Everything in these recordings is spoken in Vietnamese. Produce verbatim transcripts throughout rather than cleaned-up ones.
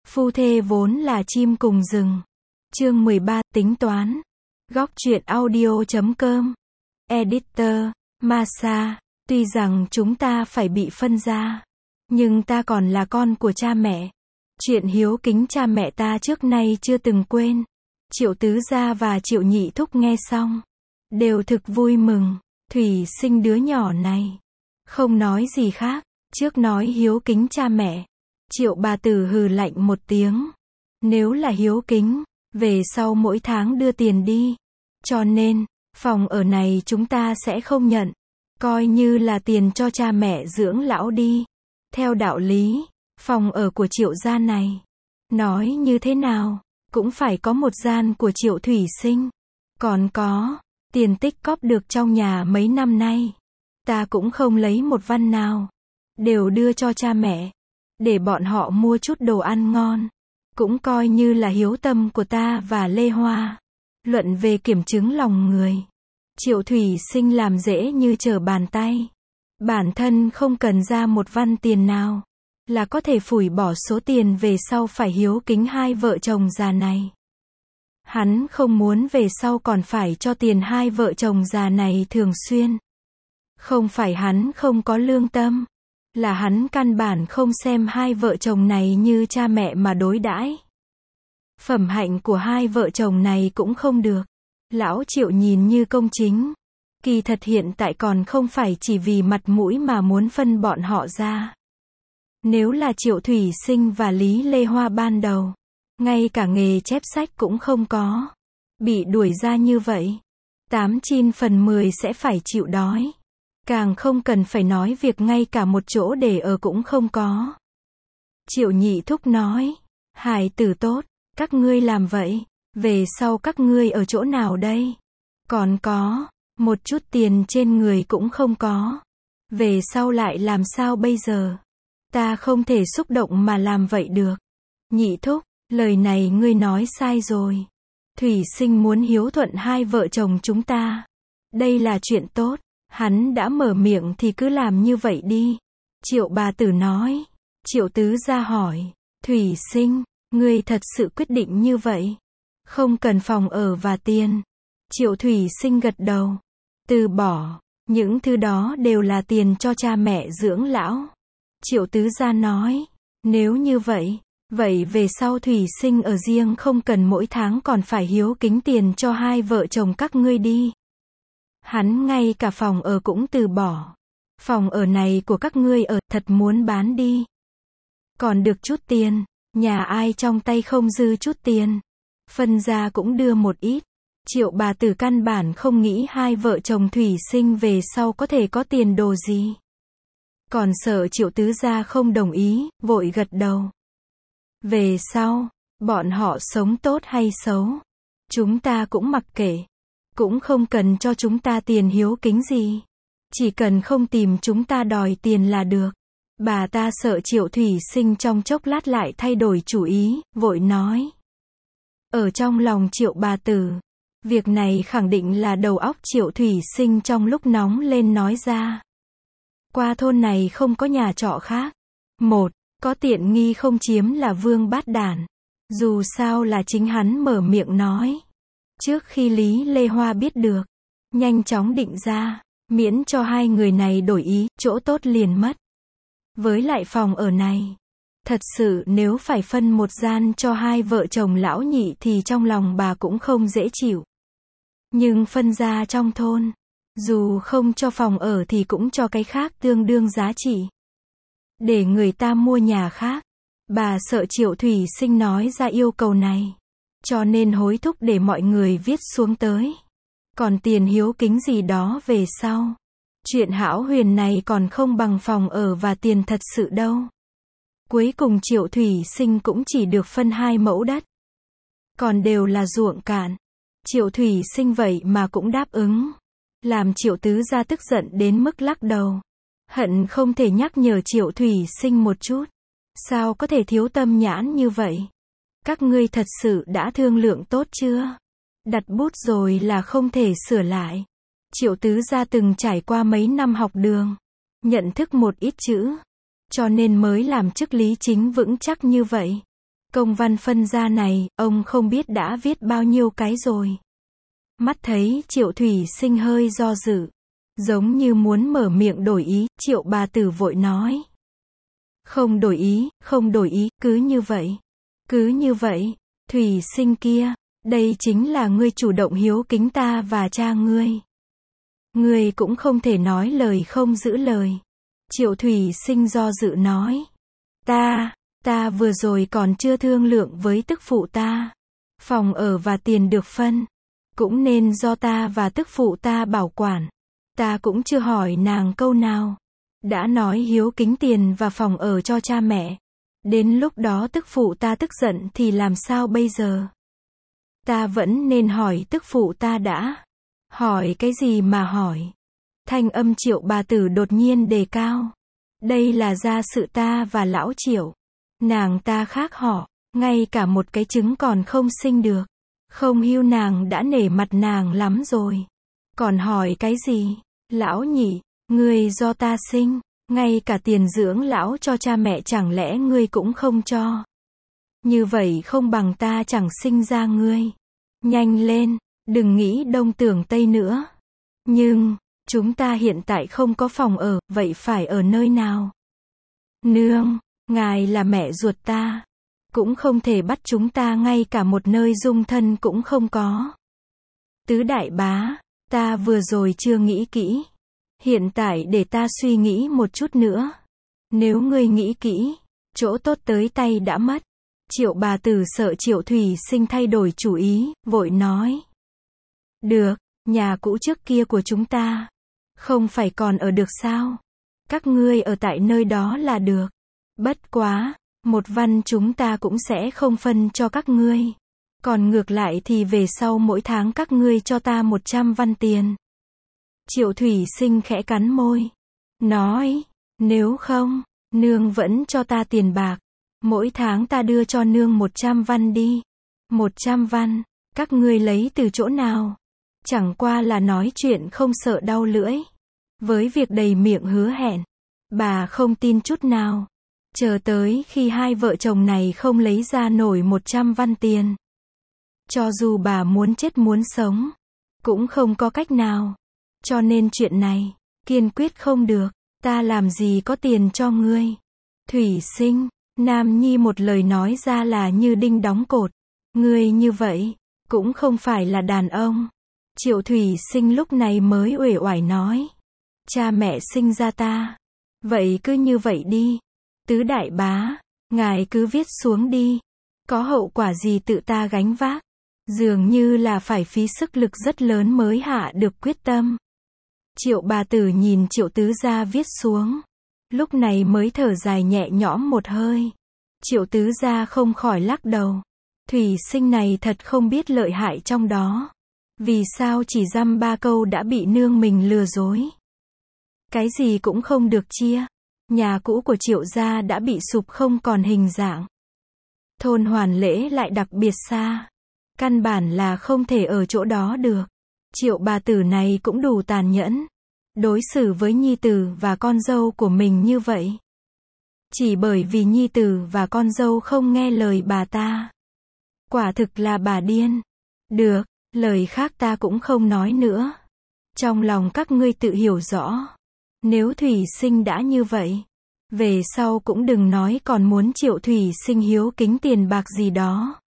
Phu thê vốn là chim cùng rừng. Chương mười ba, tính toán. Góc truyện audio chấm com. Editor, Masa, tuy rằng chúng ta phải bị phân ra, nhưng ta còn là con của cha mẹ. Chuyện hiếu kính cha mẹ ta trước nay chưa từng quên. Triệu tứ gia và Triệu nhị thúc nghe xong, đều thực vui mừng. Thủy sinh đứa nhỏ này, không nói gì khác, trước nói hiếu kính cha mẹ. Triệu bà tử hừ lạnh một tiếng. Nếu là hiếu kính, về sau mỗi tháng đưa tiền đi. Cho nên, phòng ở này chúng ta sẽ không nhận. Coi như là tiền cho cha mẹ dưỡng lão đi. Theo đạo lý, phòng ở của Triệu gia này, nói như thế nào, cũng phải có một gian của Triệu Thủy Sinh. Còn có, tiền tích cóp được trong nhà mấy năm nay, ta cũng không lấy một văn nào, đều đưa cho cha mẹ, để bọn họ mua chút đồ ăn ngon. Cũng coi như là hiếu tâm của ta và Lê Hoa. Luận về kiểm chứng lòng người, Triệu Thủy Sinh làm dễ như trở bàn tay. Bản thân không cần ra một văn tiền nào, là có thể phủi bỏ số tiền về sau phải hiếu kính hai vợ chồng già này. Hắn không muốn về sau còn phải cho tiền hai vợ chồng già này thường xuyên. Không phải hắn không có lương tâm, là hắn căn bản không xem hai vợ chồng này như cha mẹ mà đối đãi. Phẩm hạnh của hai vợ chồng này cũng không được. Lão Triệu nhìn như công chính, kỳ thật hiện tại còn không phải chỉ vì mặt mũi mà muốn phân bọn họ ra. Nếu là Triệu Thủy Sinh và Lý Lê Hoa ban đầu, ngay cả nghề chép sách cũng không có, bị đuổi ra như vậy, tám chín phần mười sẽ phải chịu đói. Càng không cần phải nói việc ngay cả một chỗ để ở cũng không có. Triệu nhị thúc nói, hài tử tốt, các ngươi làm vậy, về sau các ngươi ở chỗ nào đây? Còn có, một chút tiền trên người cũng không có. Về sau lại làm sao bây giờ? Ta không thể xúc động mà làm vậy được. Nhị thúc, lời này ngươi nói sai rồi. Thủy Sinh muốn hiếu thuận hai vợ chồng chúng ta. Đây là chuyện tốt. Hắn đã mở miệng thì cứ làm như vậy đi. Triệu bà tử nói. Triệu tứ gia hỏi, Thủy Sinh, ngươi thật sự quyết định như vậy? Không cần phòng ở và tiền. Triệu Thủy Sinh gật đầu. Từ bỏ, những thứ đó đều là tiền cho cha mẹ dưỡng lão. Triệu tứ gia nói, nếu như vậy, vậy về sau Thủy Sinh ở riêng không cần mỗi tháng còn phải hiếu kính tiền cho hai vợ chồng các ngươi đi. Hắn ngay cả phòng ở cũng từ bỏ. Phòng ở này của các ngươi ở, thật muốn bán đi. Còn được chút tiền, nhà ai trong tay không dư chút tiền, phân ra cũng đưa một ít. Triệu bà tử căn bản không nghĩ hai vợ chồng Thủy Sinh về sau có thể có tiền đồ gì. Còn sợ Triệu tứ gia không đồng ý, vội gật đầu. Về sau, bọn họ sống tốt hay xấu, chúng ta cũng mặc kệ. Cũng không cần cho chúng ta tiền hiếu kính gì. Chỉ cần không tìm chúng ta đòi tiền là được. Bà ta sợ Triệu Thủy Sinh trong chốc lát lại thay đổi chủ ý, vội nói. Ở trong lòng Triệu bà tử, việc này khẳng định là đầu óc Triệu Thủy Sinh trong lúc nóng lên nói ra. Qua thôn này không có nhà trọ khác. Một, có tiện nghi không chiếm là vương bát đản. Dù sao là chính hắn mở miệng nói. Trước khi Lý Lê Hoa biết được, nhanh chóng định ra, miễn cho hai người này đổi ý, chỗ tốt liền mất. Với lại phòng ở này, thật sự nếu phải phân một gian cho hai vợ chồng lão nhị thì trong lòng bà cũng không dễ chịu. Nhưng phân ra trong thôn, dù không cho phòng ở thì cũng cho cái khác tương đương giá trị. Để người ta mua nhà khác, bà sợ Triệu Thủy Sinh nói ra yêu cầu này. Cho nên hối thúc để mọi người viết xuống tới. Còn tiền hiếu kính gì đó về sau. Chuyện hão huyền này còn không bằng phòng ở và tiền thật sự đâu. Cuối cùng Triệu Thủy Sinh cũng chỉ được phân hai mẫu đất. Còn đều là ruộng cạn. Triệu Thủy Sinh vậy mà cũng đáp ứng. Làm Triệu tứ gia tức giận đến mức lắc đầu. Hận không thể nhắc nhở Triệu Thủy Sinh một chút. Sao có thể thiếu tâm nhãn như vậy? Các ngươi thật sự đã thương lượng tốt chưa? Đặt bút rồi là không thể sửa lại. Triệu tứ gia từng trải qua mấy năm học đường, nhận thức một ít chữ, cho nên mới làm chức lý chính vững chắc như vậy. Công văn phân ra này, ông không biết đã viết bao nhiêu cái rồi. Mắt thấy Triệu Thủy Sinh hơi do dự, giống như muốn mở miệng đổi ý, Triệu bà tử vội nói. Không đổi ý, không đổi ý, cứ như vậy. Cứ như vậy, Thủy Sinh kia, đây chính là ngươi chủ động hiếu kính ta và cha ngươi. Ngươi cũng không thể nói lời không giữ lời. Triệu Thủy Sinh do dự nói. Ta, ta vừa rồi còn chưa thương lượng với tức phụ ta. Phòng ở và tiền được phân, cũng nên do ta và tức phụ ta bảo quản. Ta cũng chưa hỏi nàng câu nào. Đã nói hiếu kính tiền và phòng ở cho cha mẹ. Đến lúc đó tức phụ ta tức giận thì làm sao bây giờ? Ta vẫn nên hỏi tức phụ ta đã. Hỏi cái gì mà hỏi? Thanh âm Triệu bà tử đột nhiên đề cao. Đây là gia sự ta và lão Triệu. Nàng ta khác họ, ngay cả một cái trứng còn không sinh được. Không hiu nàng đã nể mặt nàng lắm rồi. Còn hỏi cái gì? Lão nhị, ngươi do ta sinh, ngay cả tiền dưỡng lão cho cha mẹ chẳng lẽ ngươi cũng không cho? Như vậy không bằng ta chẳng sinh ra ngươi. Nhanh lên, đừng nghĩ đông tưởng tây nữa. Nhưng, chúng ta hiện tại không có phòng ở, vậy phải ở nơi nào? Nương, ngài là mẹ ruột ta. Cũng không thể bắt chúng ta ngay cả một nơi dung thân cũng không có. Tứ đại bá, ta vừa rồi chưa nghĩ kỹ. Hiện tại để ta suy nghĩ một chút nữa. Nếu ngươi nghĩ kỹ, chỗ tốt tới tay đã mất. Triệu bà tử sợ Triệu Thủy Sinh thay đổi chủ ý, vội nói. Được, nhà cũ trước kia của chúng ta, không phải còn ở được sao? Các ngươi ở tại nơi đó là được. Bất quá, một văn chúng ta cũng sẽ không phân cho các ngươi. Còn ngược lại thì về sau mỗi tháng các ngươi cho ta một trăm văn tiền. Triệu Thủy Sinh khẽ cắn môi. Nói, nếu không, nương vẫn cho ta tiền bạc. Mỗi tháng ta đưa cho nương một trăm văn đi. Một trăm văn, các ngươi lấy từ chỗ nào? Chẳng qua là nói chuyện không sợ đau lưỡi. Với việc đầy miệng hứa hẹn, bà không tin chút nào. Chờ tới khi hai vợ chồng này không lấy ra nổi một trăm văn tiền. Cho dù bà muốn chết muốn sống, cũng không có cách nào. Cho nên chuyện này, kiên quyết không được. Ta làm gì có tiền cho ngươi? Thủy Sinh, Nam Nhi một lời nói ra là như đinh đóng cột. Ngươi như vậy, cũng không phải là đàn ông. Triệu Thủy Sinh lúc này mới uể oải nói. Cha mẹ sinh ra ta. Vậy cứ như vậy đi. Tứ đại bá, ngài cứ viết xuống đi. Có hậu quả gì tự ta gánh vác. Dường như là phải phí sức lực rất lớn mới hạ được quyết tâm. Triệu bà tử nhìn Triệu tứ gia viết xuống. Lúc này mới thở dài nhẹ nhõm một hơi. Triệu tứ gia không khỏi lắc đầu. Thủy Sinh này thật không biết lợi hại trong đó. Vì sao chỉ dăm ba câu đã bị nương mình lừa dối. Cái gì cũng không được chia. Nhà cũ của Triệu gia đã bị sụp không còn hình dạng. Thôn Hoàn Lễ lại đặc biệt xa. Căn bản là không thể ở chỗ đó được. Triệu bà tử này cũng đủ tàn nhẫn. Đối xử với nhi tử và con dâu của mình như vậy. Chỉ bởi vì nhi tử và con dâu không nghe lời bà ta. Quả thực là bà điên. Được, lời khác ta cũng không nói nữa. Trong lòng các ngươi tự hiểu rõ. Nếu Thủy Sinh đã như vậy, về sau cũng đừng nói còn muốn Triệu Thủy Sinh hiếu kính tiền bạc gì đó.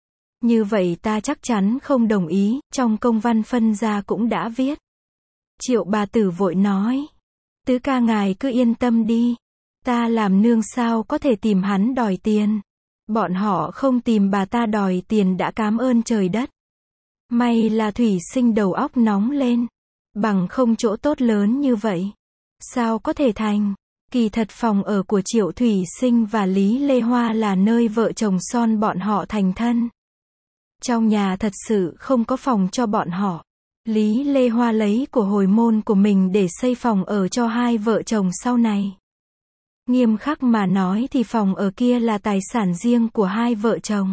Như vậy ta chắc chắn không đồng ý, trong công văn phân ra cũng đã viết. Triệu bà tử vội nói. Tứ ca ngài cứ yên tâm đi. Ta làm nương sao có thể tìm hắn đòi tiền. Bọn họ không tìm bà ta đòi tiền đã cám ơn trời đất. May là Thủy Sinh đầu óc nóng lên. Bằng không chỗ tốt lớn như vậy. Sao có thể thành? Kỳ thật phòng ở của Triệu Thủy Sinh và Lý Lê Hoa là nơi vợ chồng son bọn họ thành thân. Trong nhà thật sự không có phòng cho bọn họ. Lý Lê Hoa lấy của hồi môn của mình để xây phòng ở cho hai vợ chồng sau này. Nghiêm khắc mà nói thì phòng ở kia là tài sản riêng của hai vợ chồng.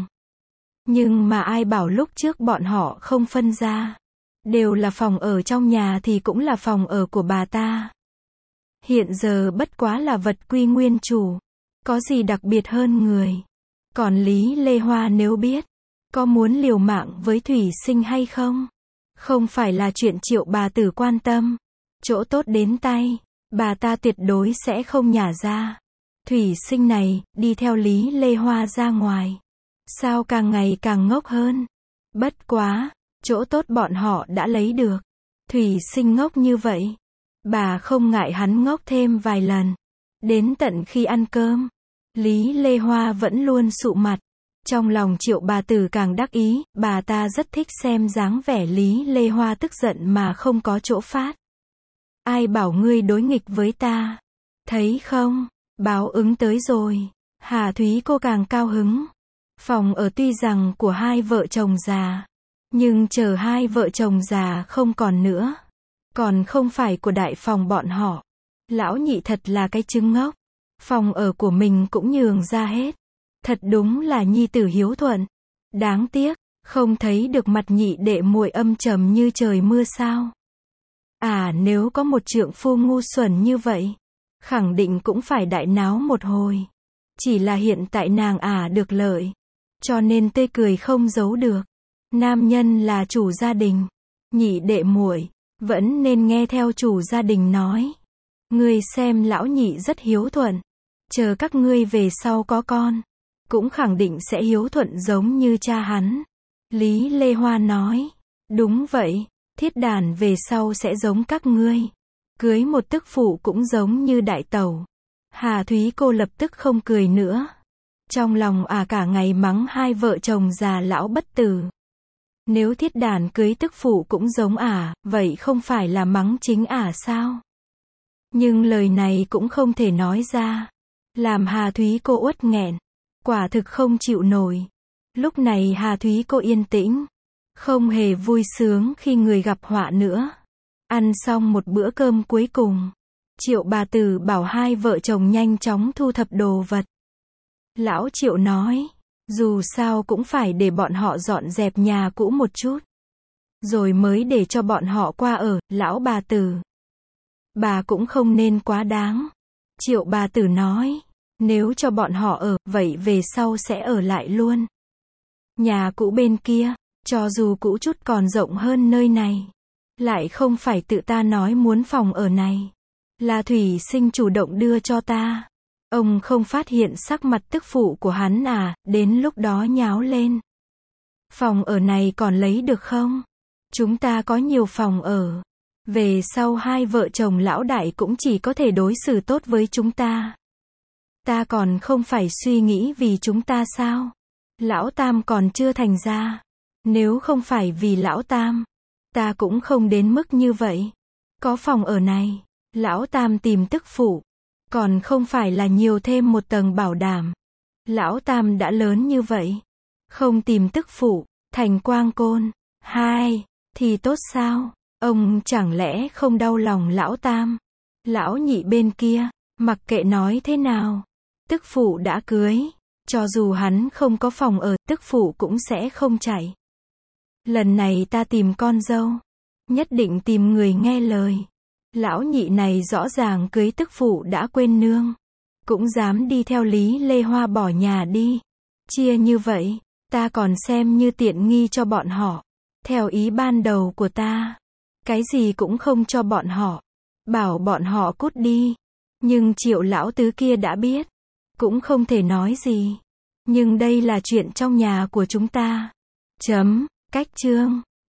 Nhưng mà ai bảo lúc trước bọn họ không phân ra. Đều là phòng ở trong nhà thì cũng là phòng ở của bà ta. Hiện giờ bất quá là vật quy nguyên chủ. Có gì đặc biệt hơn người. Còn Lý Lê Hoa nếu biết, có muốn liều mạng với Thủy Sinh hay không? Không phải là chuyện Triệu bà tử quan tâm. Chỗ tốt đến tay, bà ta tuyệt đối sẽ không nhả ra. Thủy Sinh này, đi theo Lý Lê Hoa ra ngoài. Sao càng ngày càng ngốc hơn? Bất quá, chỗ tốt bọn họ đã lấy được. Thủy Sinh ngốc như vậy, bà không ngại hắn ngốc thêm vài lần. Đến tận khi ăn cơm, Lý Lê Hoa vẫn luôn sụ mặt. Trong lòng Triệu bà tử càng đắc ý, bà ta rất thích xem dáng vẻ Lý Lê Hoa tức giận mà không có chỗ phát. Ai bảo ngươi đối nghịch với ta? Thấy không? Báo ứng tới rồi. Hà Thúy cô càng cao hứng. Phòng ở tuy rằng của hai vợ chồng già, nhưng chờ hai vợ chồng già không còn nữa, còn không phải của đại phòng bọn họ. Lão nhị thật là cái trứng ngốc. Phòng ở của mình cũng nhường ra hết. Thật đúng là nhi tử hiếu thuận. Đáng tiếc, không thấy được mặt nhị đệ muội âm trầm như trời mưa sao. À, nếu có một trượng phu ngu xuẩn như vậy, khẳng định cũng phải đại náo một hồi. Chỉ là hiện tại nàng ả được lợi, cho nên tươi cười không giấu được. Nam nhân là chủ gia đình, nhị đệ muội vẫn nên nghe theo chủ gia đình nói. Ngươi xem lão nhị rất hiếu thuận, chờ các ngươi về sau có con, cũng khẳng định sẽ hiếu thuận giống như cha hắn. Lý Lê Hoa nói, đúng vậy, thiết đàn về sau sẽ giống các ngươi. Cưới một tức phụ cũng giống như đại tẩu. Hà Thúy cô lập tức không cười nữa. Trong lòng à cả ngày mắng hai vợ chồng già lão bất tử. Nếu thiết đàn cưới tức phụ cũng giống ả, vậy không phải là mắng chính ả sao? Nhưng lời này cũng không thể nói ra. Làm Hà Thúy cô uất nghẹn. Quả thực không chịu nổi. Lúc này Hà Thúy cô yên tĩnh. Không hề vui sướng khi người gặp họa nữa. Ăn xong một bữa cơm cuối cùng, Triệu bà tử bảo hai vợ chồng nhanh chóng thu thập đồ vật. Lão Triệu nói, dù sao cũng phải để bọn họ dọn dẹp nhà cũ một chút, rồi mới để cho bọn họ qua ở. Lão bà tử, bà cũng không nên quá đáng. Triệu bà tử nói, nếu cho bọn họ ở, vậy về sau sẽ ở lại luôn. Nhà cũ bên kia, cho dù cũ chút còn rộng hơn nơi này, lại không phải tự ta nói muốn phòng ở này, là Thủy Sinh chủ động đưa cho ta. Ông không phát hiện sắc mặt tức phụ của hắn à, đến lúc đó nháo lên. Phòng ở này còn lấy được không? Chúng ta có nhiều phòng ở. Về sau hai vợ chồng lão đại cũng chỉ có thể đối xử tốt với chúng ta. Ta còn không phải suy nghĩ vì chúng ta sao? Lão Tam còn chưa thành ra. Nếu không phải vì lão Tam, ta cũng không đến mức như vậy. Có phòng ở này, lão Tam tìm tức phụ, còn không phải là nhiều thêm một tầng bảo đảm. Lão Tam đã lớn như vậy, không tìm tức phụ, thành quang côn, hai, thì tốt sao? Ông chẳng lẽ không đau lòng lão Tam? Lão nhị bên kia, mặc kệ nói thế nào, tức phụ đã cưới, cho dù hắn không có phòng ở, tức phụ cũng sẽ không chạy. Lần này ta tìm con dâu, nhất định tìm người nghe lời. Lão nhị này rõ ràng cưới tức phụ đã quên nương, cũng dám đi theo Lý Lê Hoa bỏ nhà đi. Chia như vậy, ta còn xem như tiện nghi cho bọn họ. Theo ý ban đầu của ta, cái gì cũng không cho bọn họ, bảo bọn họ cút đi. Nhưng Triệu lão tứ kia đã biết, cũng không thể nói gì. Nhưng đây là chuyện trong nhà của chúng ta. Chấm, cách chương.